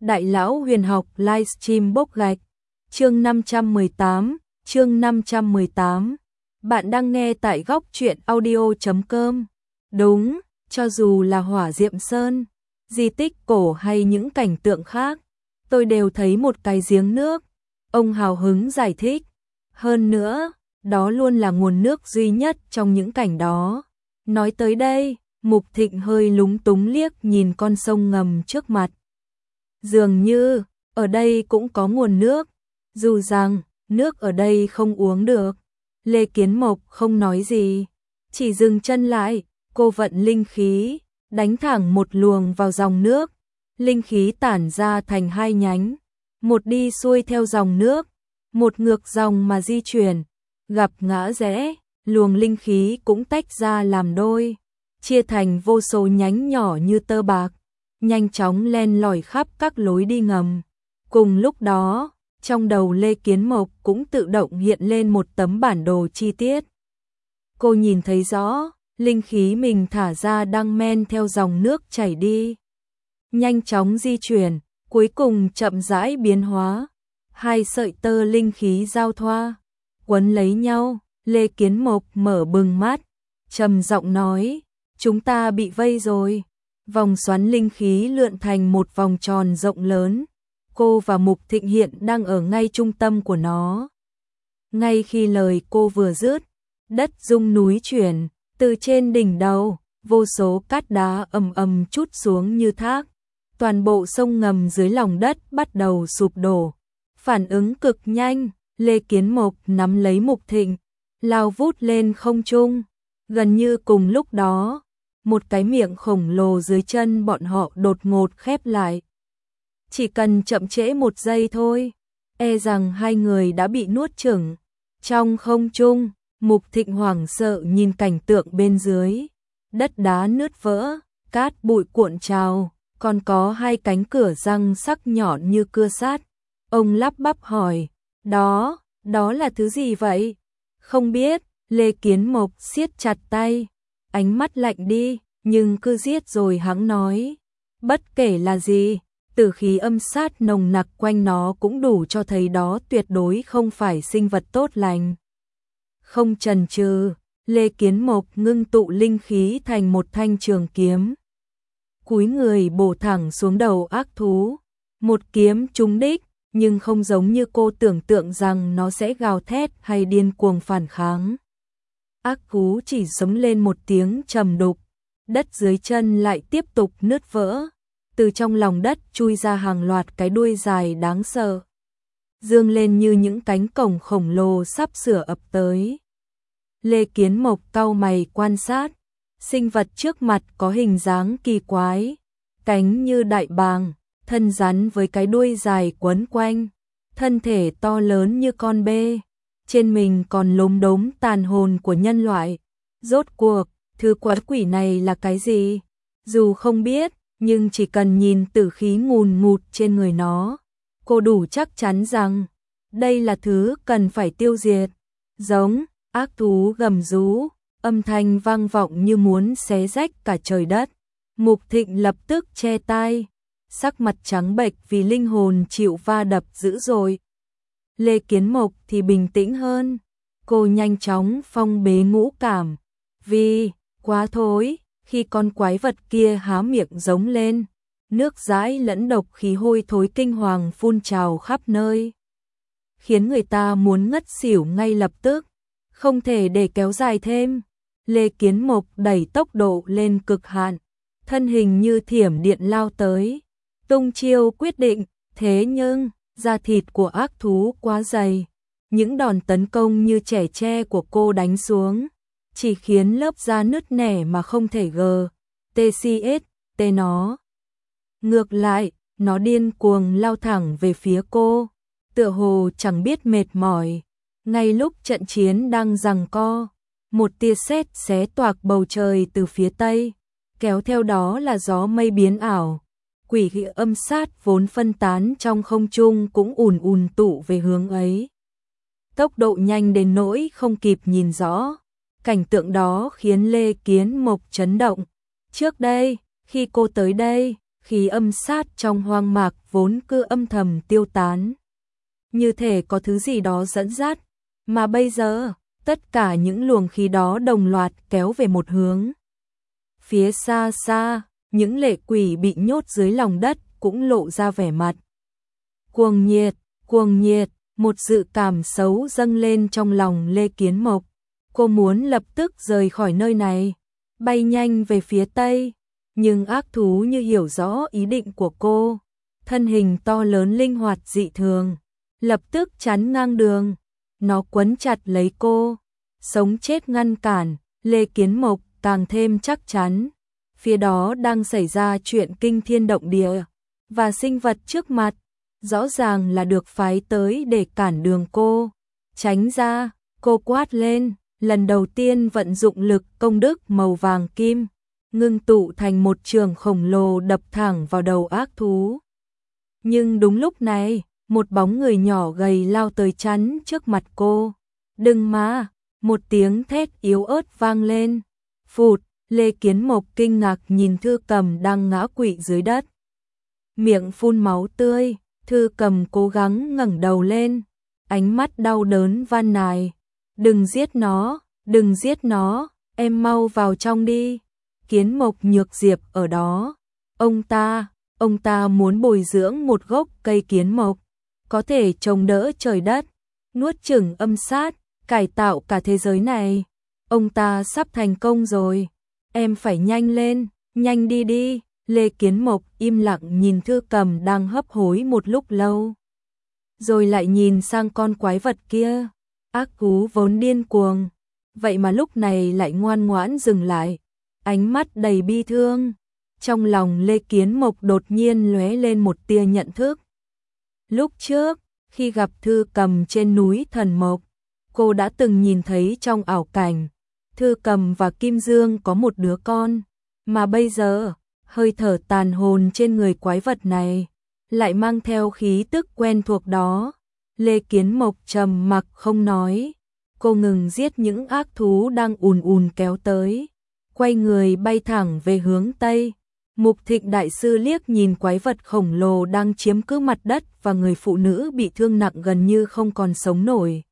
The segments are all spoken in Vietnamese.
Đại lão huyền học livestream bốc gạch. Chương 518. Bạn đang nghe tại góc truyện audio.com. Đúng, cho dù là Hỏa Diệm Sơn, di tích cổ hay những cảnh tượng khác, tôi đều thấy một cái giếng nước. Ông hào hứng giải thích. Hơn nữa, đó luôn là nguồn nước duy nhất trong những cảnh đó. Nói tới đây, Mục Thịnh hơi lúng túng liếc nhìn con sông ngầm trước mặt. Dường như, ở đây cũng có nguồn nước, dù rằng, nước ở đây không uống được. Lê Kiến Mộc không nói gì, chỉ dừng chân lại, cô vận linh khí, đánh thẳng một luồng vào dòng nước. Linh khí tản ra thành hai nhánh, một đi xuôi theo dòng nước, một ngược dòng mà di chuyển, gặp ngã rẽ, luồng linh khí cũng tách ra làm đôi, chia thành vô số nhánh nhỏ như tơ bạc, nhanh chóng len lỏi khắp các lối đi ngầm. Cùng lúc đó, trong đầu Lê Kiến Mộc cũng tự động hiện lên một tấm bản đồ chi tiết. Cô nhìn thấy rõ, linh khí mình thả ra đang men theo dòng nước chảy đi, nhanh chóng di chuyển, cuối cùng chậm rãi biến hóa. Hai sợi tơ linh khí giao thoa, quấn lấy nhau. Lê Kiến Mộc mở bừng mắt, trầm giọng nói, chúng ta bị vây rồi. Vòng xoắn linh khí lượn thành một vòng tròn rộng lớn. Cô và Mục Thịnh hiện đang ở ngay trung tâm của nó. Ngay khi lời cô vừa dứt, đất rung núi chuyển, từ trên đỉnh đầu, vô số cát đá ầm ầm trút xuống như thác. Toàn bộ sông ngầm dưới lòng đất bắt đầu sụp đổ. Phản ứng cực nhanh, Lê Kiến Mộc nắm lấy Mục Thịnh, lao vút lên không trung. Gần như cùng lúc đó, một cái miệng khổng lồ dưới chân bọn họ đột ngột khép lại. Chỉ cần chậm trễ một giây thôi, e rằng hai người đã bị nuốt chửng. Trong không trung, Mục Thịnh hoảng sợ nhìn cảnh tượng bên dưới. Đất đá nứt vỡ, cát bụi cuộn trào, còn có hai cánh cửa răng sắc nhọn như cưa sát. Ông lắp bắp hỏi, đó là thứ gì vậy? Không biết, Lê Kiến Mộc siết chặt tay, ánh mắt lạnh đi, nhưng cứ giết rồi hẵng nói. Bất kể là gì, tử khí âm sát nồng nặc quanh nó cũng đủ cho thấy đó tuyệt đối không phải sinh vật tốt lành. Không chần chừ, Lê Kiến Mộc ngưng tụ linh khí thành một thanh trường kiếm. Cúi người bổ thẳng xuống đầu ác thú. Một kiếm trúng đích, nhưng không giống như cô tưởng tượng rằng nó sẽ gào thét hay điên cuồng phản kháng. Ác thú chỉ giống lên một tiếng trầm đục, đất dưới chân lại tiếp tục nứt vỡ. Từ trong lòng đất chui ra hàng loạt cái đuôi dài đáng sợ, dương lên như những cánh cổng khổng lồ sắp sửa ập tới. Lê Kiến Mộc cau mày quan sát, sinh vật trước mặt có hình dáng kỳ quái, cánh như đại bàng, thân rắn với cái đuôi dài quấn quanh, thân thể to lớn như con bê, trên mình còn lốm đốm tàn hồn của nhân loại. Rốt cuộc, thứ quái quỷ này là cái gì? Dù không biết, nhưng chỉ cần nhìn tử khí ngùn ngụt trên người nó, cô đủ chắc chắn rằng đây là thứ cần phải tiêu diệt. Giống, ác thú gầm rú, âm thanh vang vọng như muốn xé rách cả trời đất. Mục Thịnh lập tức che tai, sắc mặt trắng bệch vì linh hồn chịu va đập dữ dội. Lê Kiến Mộc thì bình tĩnh hơn, cô nhanh chóng phong bế ngũ cảm, vì quá thối. Khi con quái vật kia há miệng giống lên, nước dãi lẫn độc khí hôi thối kinh hoàng phun trào khắp nơi, khiến người ta muốn ngất xỉu ngay lập tức. Không thể để kéo dài thêm, Lê Kiến Mộc đẩy tốc độ lên cực hạn, thân hình như thiểm điện lao tới, tung chiêu quyết định. Thế nhưng, da thịt của ác thú quá dày, những đòn tấn công như chẻ tre của cô đánh xuống chỉ khiến lớp da nứt nẻ mà không thể tê nó. Ngược lại, nó điên cuồng lao thẳng về phía cô, tựa hồ chẳng biết mệt mỏi. Ngay lúc trận chiến đang giằng co, một tia sét xé toạc bầu trời từ phía tây, kéo theo đó là gió mây biến ảo. Quỷ khí âm sát vốn phân tán trong không trung cũng ùn ùn tụ về hướng ấy. Tốc độ nhanh đến nỗi không kịp nhìn rõ. Cảnh tượng đó khiến Lê Kiến Mộc chấn động. Trước đây, khi cô tới đây, khí âm sát trong hoang mạc vốn cứ âm thầm tiêu tán. Như thể có thứ gì đó dẫn dắt, mà bây giờ, tất cả những luồng khí đó đồng loạt kéo về một hướng. Phía xa xa, những lệ quỷ bị nhốt dưới lòng đất cũng lộ ra vẻ mặt cuồng nhiệt, một dự cảm xấu dâng lên trong lòng Lê Kiến Mộc. Cô muốn lập tức rời khỏi nơi này, bay nhanh về phía tây, nhưng ác thú như hiểu rõ ý định của cô, thân hình to lớn linh hoạt dị thường, lập tức chắn ngang đường, nó quấn chặt lấy cô, sống chết ngăn cản. Lê Kiến Mộc càng thêm chắc chắn, phía đó đang xảy ra chuyện kinh thiên động địa, và sinh vật trước mặt rõ ràng là được phái tới để cản đường cô. Tránh ra, cô quát lên, lần đầu tiên vận dụng lực công đức màu vàng kim, ngưng tụ thành một trường khổng lồ đập thẳng vào đầu ác thú. Nhưng đúng lúc này, một bóng người nhỏ gầy lao tới chắn trước mặt cô. Đừng mà, một tiếng thét yếu ớt vang lên. Phụt, Lê Kiến Mộc kinh ngạc nhìn Thư Cầm đang ngã quỵ dưới đất. Miệng phun máu tươi, Thư Cầm cố gắng ngẩng đầu lên, ánh mắt đau đớn van nài. Đừng giết nó, em mau vào trong đi. Kiến Mộc Nhược Diệp ở đó. Ông ta muốn bồi dưỡng một gốc cây kiến mộc, có thể chống đỡ trời đất, nuốt chửng âm sát, cải tạo cả thế giới này. Ông ta sắp thành công rồi. Em phải nhanh lên, nhanh đi đi. Lê Kiến Mộc im lặng nhìn Thư Cầm đang hấp hối một lúc lâu, rồi lại nhìn sang con quái vật kia. Ác thú vốn điên cuồng, vậy mà lúc này lại ngoan ngoãn dừng lại, ánh mắt đầy bi thương. Trong lòng Lê Kiến Mộc đột nhiên lóe lên một tia nhận thức. Lúc trước, khi gặp Thư Cầm trên núi Thần Mộc, cô đã từng nhìn thấy trong ảo cảnh, Thư Cầm và Kim Dương có một đứa con, mà bây giờ, hơi thở tàn hồn trên người quái vật này lại mang theo khí tức quen thuộc đó. Lê Kiến Mộc trầm mặc không nói, cô ngừng giết những ác thú đang ùn ùn kéo tới, quay người bay thẳng về hướng Tây. Mục Thịnh đại sư liếc nhìn quái vật khổng lồ đang chiếm cứ mặt đất và người phụ nữ bị thương nặng gần như không còn sống nổi,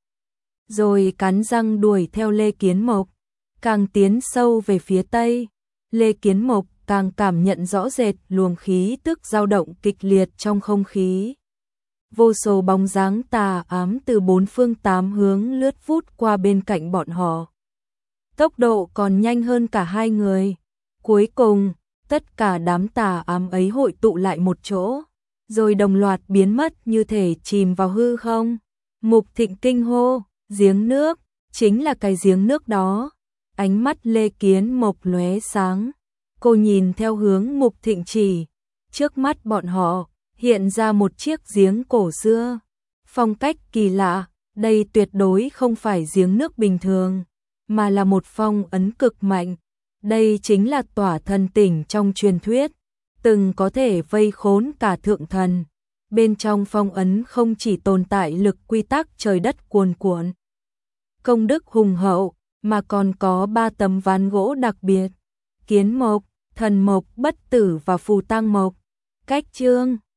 rồi cắn răng đuổi theo Lê Kiến Mộc. Càng tiến sâu về phía Tây, Lê Kiến Mộc càng cảm nhận rõ rệt luồng khí tức dao động kịch liệt trong không khí. Vô số bóng dáng tà ám từ bốn phương tám hướng lướt vút qua bên cạnh bọn họ. Tốc độ còn nhanh hơn cả hai người. Cuối cùng, tất cả đám tà ám ấy hội tụ lại một chỗ, rồi đồng loạt biến mất như thể chìm vào hư không. Mục Thịnh kinh hô, giếng nước, chính là cái giếng nước đó. Ánh mắt Lê Kiến Mộc lóe sáng, cô nhìn theo hướng Mục Thịnh chỉ, trước mắt bọn họ hiện ra một chiếc giếng cổ xưa. Phong cách kỳ lạ, đây tuyệt đối không phải giếng nước bình thường, mà là một phong ấn cực mạnh. Đây chính là tỏa thần tỉnh trong truyền thuyết, từng có thể vây khốn cả thượng thần. Bên trong phong ấn không chỉ tồn tại lực quy tắc trời đất cuồn cuộn, công đức hùng hậu, mà còn có 3 tấm ván gỗ đặc biệt: kiến mộc, thần mộc, bất tử và phù tang mộc. Cách chương